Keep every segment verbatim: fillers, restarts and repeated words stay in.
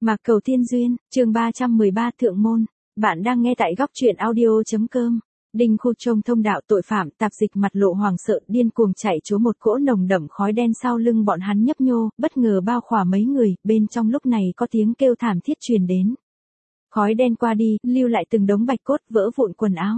Mạc Cầu Thiên Duyên, chương ba trăm mười ba Thượng Môn. Bạn đang nghe tại góc truyện audio.com. Đinh Khu trông thông đạo tội phạm tạp dịch mặt lộ hoảng sợ điên cuồng chạy trốn một cỗ nồng đậm khói đen sau lưng bọn hắn nhấp nhô, bất ngờ bao khỏa mấy người, bên trong lúc này có tiếng kêu thảm thiết truyền đến. Khói đen qua đi, lưu lại từng đống bạch cốt vỡ vụn quần áo.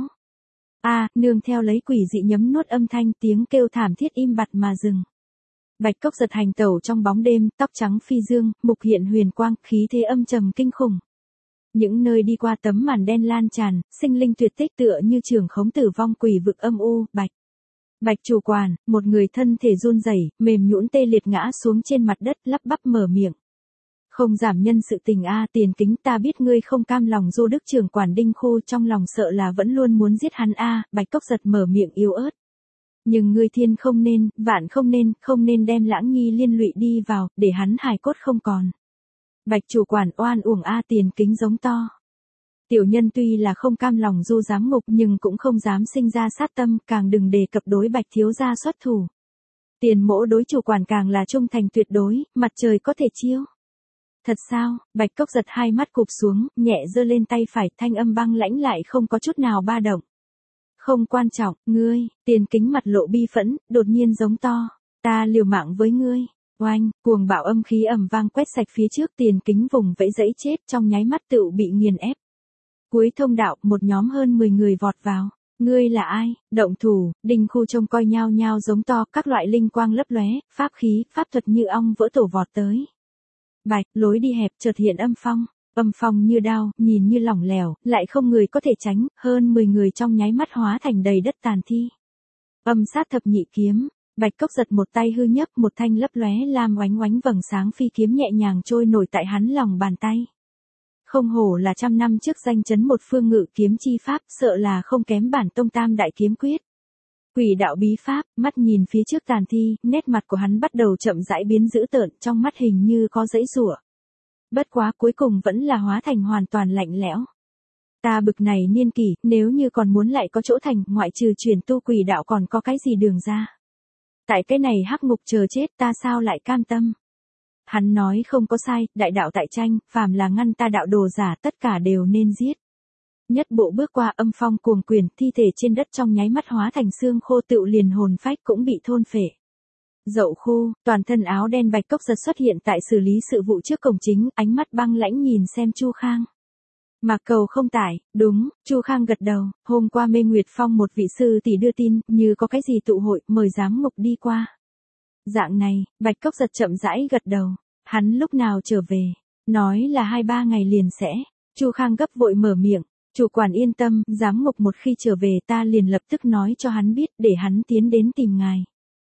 A, nương theo lấy quỷ dị nhấm nuốt âm thanh tiếng kêu thảm thiết im bặt mà dừng. Bạch Cốc Giật hành tẩu trong bóng đêm, tóc trắng phi dương, mục hiện huyền quang, khí thế âm trầm kinh khủng. Những nơi đi qua tấm màn đen lan tràn, sinh linh tuyệt tích tựa như trường khống tử vong quỷ vực âm u, Bạch. Bạch chủ quản, một người thân thể run rẩy, mềm nhũn tê liệt ngã xuống trên mặt đất, lắp bắp mở miệng. Không giảm nhân sự tình a, Tiền Kính, ta biết ngươi không cam lòng du đức trưởng quản Đinh Khu, trong lòng sợ là vẫn luôn muốn giết hắn a, Bạch Cốc Giật mở miệng yếu ớt. Nhưng ngươi thiên không nên, vạn không nên, không nên đem Lãng Nhi liên lụy đi vào, để hắn hài cốt không còn. Bạch chủ quản oan uổng a, Tiền Kính giống to. Tiểu nhân tuy là không cam lòng du giám ngục nhưng cũng không dám sinh ra sát tâm, càng đừng đề cập đối Bạch thiếu gia xuất thủ. Tiền mỗ đối chủ quản càng là trung thành tuyệt đối, mặt trời có thể chiếu. Thật sao? Bạch Cốc Giật hai mắt cụp xuống, nhẹ giơ lên tay phải, thanh âm băng lãnh lại không có chút nào ba động. Không quan trọng, ngươi, Tiền Kính mặt lộ bi phẫn, đột nhiên giống to. Ta liều mạng với ngươi. Oanh, cuồng bạo âm khí ầm vang quét sạch phía trước, Tiền Kính vùng vẫy dẫy chết trong nháy mắt tựu bị nghiền ép. Cuối thông đạo, một nhóm hơn mười người vọt vào. Ngươi là ai? Động thủ, Đinh Khu trông coi nhao nhao giống to, các loại linh quang lấp lóe, pháp khí, pháp thuật như ong vỡ tổ vọt tới. Bạch, lối đi hẹp chợt hiện âm phong. Âm phong như đao, nhìn như lỏng lẻo, lại không người có thể tránh, hơn mười người trong nháy mắt hóa thành đầy đất tàn thi. Âm sát thập nhị kiếm, Bạch Cốc Giật một tay hư nhấc, một thanh lấp lóe lam oánh oánh vầng sáng phi kiếm nhẹ nhàng trôi nổi tại hắn lòng bàn tay. Không hổ là trăm năm trước danh chấn một phương ngự kiếm chi pháp, sợ là không kém bản tông tam đại kiếm quyết. Quỷ đạo bí pháp, mắt nhìn phía trước tàn thi, nét mặt của hắn bắt đầu chậm rãi biến dữ tợn, trong mắt hình như có giãy giụa. Bất quá cuối cùng vẫn là hóa thành hoàn toàn lạnh lẽo. Ta bực này niên kỷ, nếu như còn muốn lại có chỗ thành, ngoại trừ chuyển tu quỷ đạo còn có cái gì đường ra. Tại cái này hắc ngục chờ chết, ta sao lại cam tâm. Hắn nói không có sai, đại đạo tại tranh, phàm là ngăn ta đạo đồ giả tất cả đều nên giết. Nhất bộ bước qua âm phong cuồng quyền, thi thể trên đất trong nháy mắt hóa thành xương khô, tựu liền hồn phách cũng bị thôn phệ. Dậu Khu, toàn thân áo đen Bạch Cốc Giật xuất hiện tại xử lý sự vụ trước cổng chính, ánh mắt băng lãnh nhìn xem Chu Khang. Mạc Cầu không tải, đúng, Chu Khang gật đầu, hôm qua Mê Nguyệt Phong một vị sư tỷ đưa tin, như có cái gì tụ hội, mời giám ngục đi qua. Dạng này, Bạch Cốc Giật chậm rãi gật đầu, hắn lúc nào trở về, nói là hai ba ngày liền sẽ, Chu Khang gấp vội mở miệng, chủ quản yên tâm, giám ngục một khi trở về ta liền lập tức nói cho hắn biết, để hắn tiến đến tìm ngài.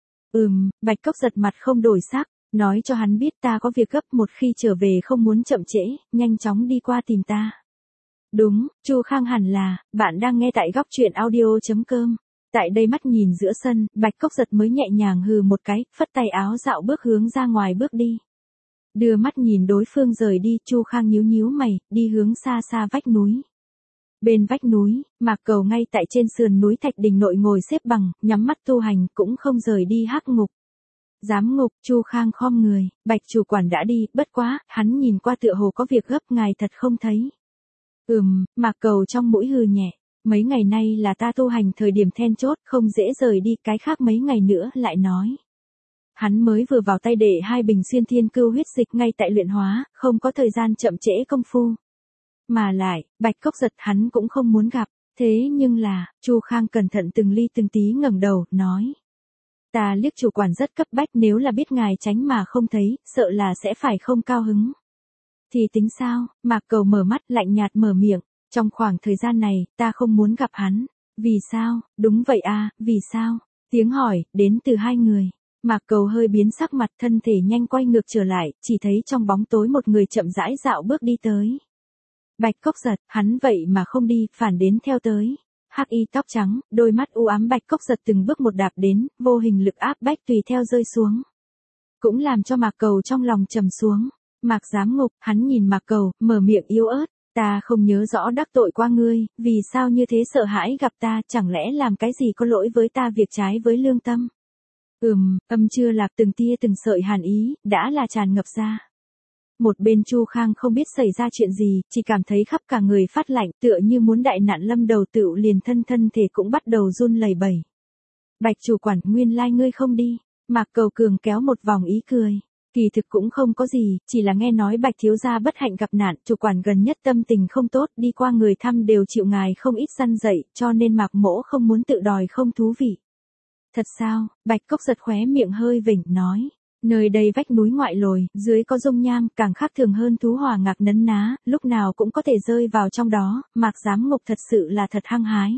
Ừm, Bạch Cốc Giật mặt không đổi sắc, nói cho hắn biết ta có việc gấp, một khi trở về không muốn chậm trễ, nhanh chóng đi qua tìm ta. Đúng, Chu Khang hẳn là, bạn đang nghe tại góc truyện audio.com. Tại đây mắt nhìn giữa sân, Bạch Cốc Giật mới nhẹ nhàng hừ một cái, phất tay áo dạo bước hướng ra ngoài bước đi. Đưa mắt nhìn đối phương rời đi, Chu Khang nhíu nhíu mày, đi hướng xa xa vách núi. Bên vách núi, Mạc Cầu ngay tại trên sườn núi Thạch Đình nội ngồi xếp bằng, nhắm mắt tu hành, cũng không rời đi hắc ngục. Giám ngục, Chu Khang khom người, Bạch chủ quản đã đi, bất quá, hắn nhìn qua tựa hồ có việc gấp, ngài thật không thấy. Ừm, Mạc Cầu trong mũi hừ nhẹ, mấy ngày nay là ta tu hành thời điểm then chốt, không dễ rời đi, cái khác mấy ngày nữa lại nói. Hắn mới vừa vào tay để hai bình xuyên thiên cưu huyết dịch ngay tại luyện hóa, không có thời gian chậm trễ công phu. Mà lại, Bạch Cốc Giật hắn cũng không muốn gặp, thế nhưng là, Chu Khang cẩn thận từng ly từng tí ngẩng đầu, nói. Ta liếc chủ quản rất cấp bách, nếu là biết ngài tránh mà không thấy, sợ là sẽ phải không cao hứng. Thì tính sao? Mạc Cầu mở mắt lạnh nhạt mở miệng, trong khoảng thời gian này, ta không muốn gặp hắn. Vì sao? Đúng vậy à, vì sao? Tiếng hỏi, đến từ hai người. Mạc Cầu hơi biến sắc mặt, thân thể nhanh quay ngược trở lại, chỉ thấy trong bóng tối một người chậm rãi dạo bước đi tới. Bạch Cốc Giật, hắn vậy mà không đi, phản đến theo tới. Hắc y tóc trắng, đôi mắt u ám, Bạch Cốc Giật từng bước một đạp đến, vô hình lực áp bách tùy theo rơi xuống. Cũng làm cho Mạc Cầu trong lòng trầm xuống. Mạc giám ngục, hắn nhìn Mạc Cầu, mở miệng yếu ớt, ta không nhớ rõ đắc tội qua ngươi, vì sao như thế sợ hãi gặp ta, chẳng lẽ làm cái gì có lỗi với ta, việc trái với lương tâm. Ừm, âm chưa lạc từng tia từng sợi hàn ý, đã là tràn ngập ra. Một bên Chu Khang không biết xảy ra chuyện gì, chỉ cảm thấy khắp cả người phát lạnh, tựa như muốn đại nạn lâm đầu, tựu liền thân thân thể cũng bắt đầu run lẩy bẩy. Bạch chủ quản, nguyên lai like ngươi không đi. Mạc Cầu Cường kéo một vòng ý cười. Kỳ thực cũng không có gì, chỉ là nghe nói Bạch thiếu gia bất hạnh gặp nạn, chủ quản gần nhất tâm tình không tốt, đi qua người thăm đều chịu ngài không ít răn dạy, cho nên Mạc mỗ không muốn tự đòi không thú vị. Thật sao? Bạch Cốc giật khóe miệng hơi vểnh, nói. Nơi đây vách núi ngoại lồi, dưới có dung nham, càng khác thường hơn thú hỏa ngạc nấn ná, lúc nào cũng có thể rơi vào trong đó, Mạc Giám Ngục thật sự là thật hăng hái.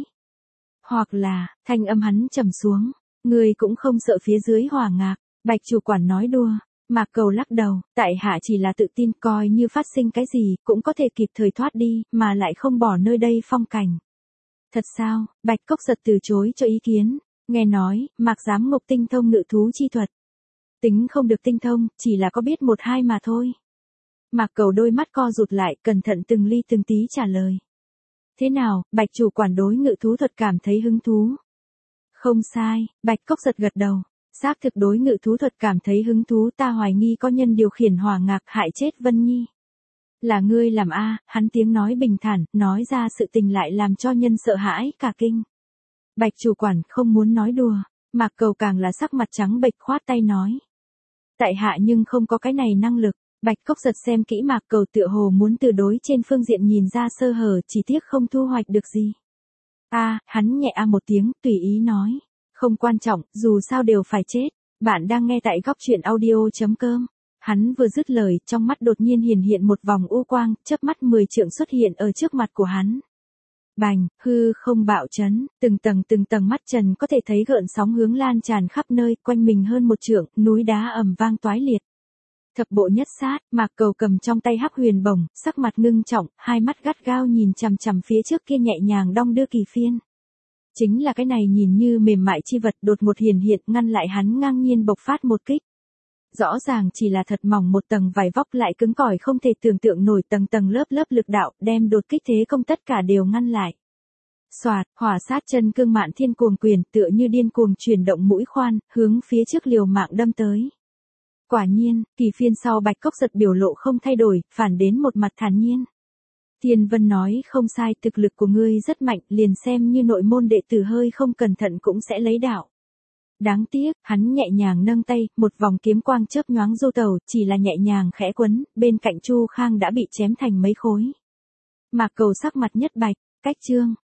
Hoặc là, thanh âm hắn trầm xuống, người cũng không sợ phía dưới hỏa ngạc. Bạch chủ quản nói đùa. Mạc Cầu lắc đầu, tại hạ chỉ là tự tin, coi như phát sinh cái gì, cũng có thể kịp thời thoát đi, mà lại không bỏ nơi đây phong cảnh. Thật sao? Bạch Cốc giật từ chối cho ý kiến. Nghe nói, Mạc Giám Ngục tinh thông ngự thú chi thuật. Tính không được tinh thông, chỉ là có biết một hai mà thôi. Mạc Cầu đôi mắt co rụt lại, cẩn thận từng ly từng tí trả lời. Thế nào, Bạch chủ quản đối ngự thú thuật cảm thấy hứng thú? Không sai, Bạch Cốc giật gật đầu. Xác thực đối ngự thú thuật cảm thấy hứng thú, ta hoài nghi có nhân điều khiển hỏa ngạc hại chết Vân Nhi. Là ngươi làm a? Hắn tiếng nói bình thản, nói ra sự tình lại làm cho nhân sợ hãi cả kinh. Bạch chủ quản không muốn nói đùa, Mạc Cầu càng là sắc mặt trắng bệch khoát tay nói. Tại hạ nhưng không có cái này năng lực. Bạch Cốc giật xem kỹ Mạc Cầu tựa hồ muốn từ đối trên phương diện nhìn ra sơ hở, chỉ tiếc không thu hoạch được gì. A, hắn nhẹ a một tiếng, tùy ý nói. Không quan trọng, dù sao đều phải chết. Bạn đang nghe tại góc truyện audio.com. Hắn vừa dứt lời, trong mắt đột nhiên hiển hiện một vòng u quang, chớp mắt mười trượng xuất hiện ở trước mặt của hắn. Bành, hư không bạo chấn, từng tầng từng tầng mắt trần có thể thấy gợn sóng hướng lan tràn khắp nơi, quanh mình hơn một trượng, núi đá ầm vang toái liệt. Thập bộ nhất sát, Mạc Cầu cầm trong tay hắc huyền bổng, sắc mặt ngưng trọng, hai mắt gắt gao nhìn chằm chằm phía trước kia nhẹ nhàng đong đưa kỳ phiên. Chính là cái này nhìn như mềm mại chi vật đột ngột hiển hiện, ngăn lại hắn ngang nhiên bộc phát một kích. Rõ ràng chỉ là thật mỏng một tầng vải vóc lại cứng cỏi không thể tưởng tượng nổi, tầng tầng lớp lớp lực đạo, đem đột kích thế công tất cả đều ngăn lại. Soạt, hỏa sát chân cương mạn thiên cuồng quyền, tựa như điên cuồng chuyển động mũi khoan, hướng phía trước liều mạng đâm tới. Quả nhiên, kỳ phiên sau Bạch Cốc giật biểu lộ không thay đổi, phản đến một mặt thản nhiên. Thiên Vân nói không sai, thực lực của ngươi rất mạnh, liền xem như nội môn đệ tử hơi không cẩn thận cũng sẽ lấy đạo. Đáng tiếc, hắn nhẹ nhàng nâng tay, một vòng kiếm quang chớp nhoáng du tàu, chỉ là nhẹ nhàng khẽ quấn, bên cạnh Chu Khang đã bị chém thành mấy khối. Mạc Cầu sắc mặt nhất bạch, cách chương.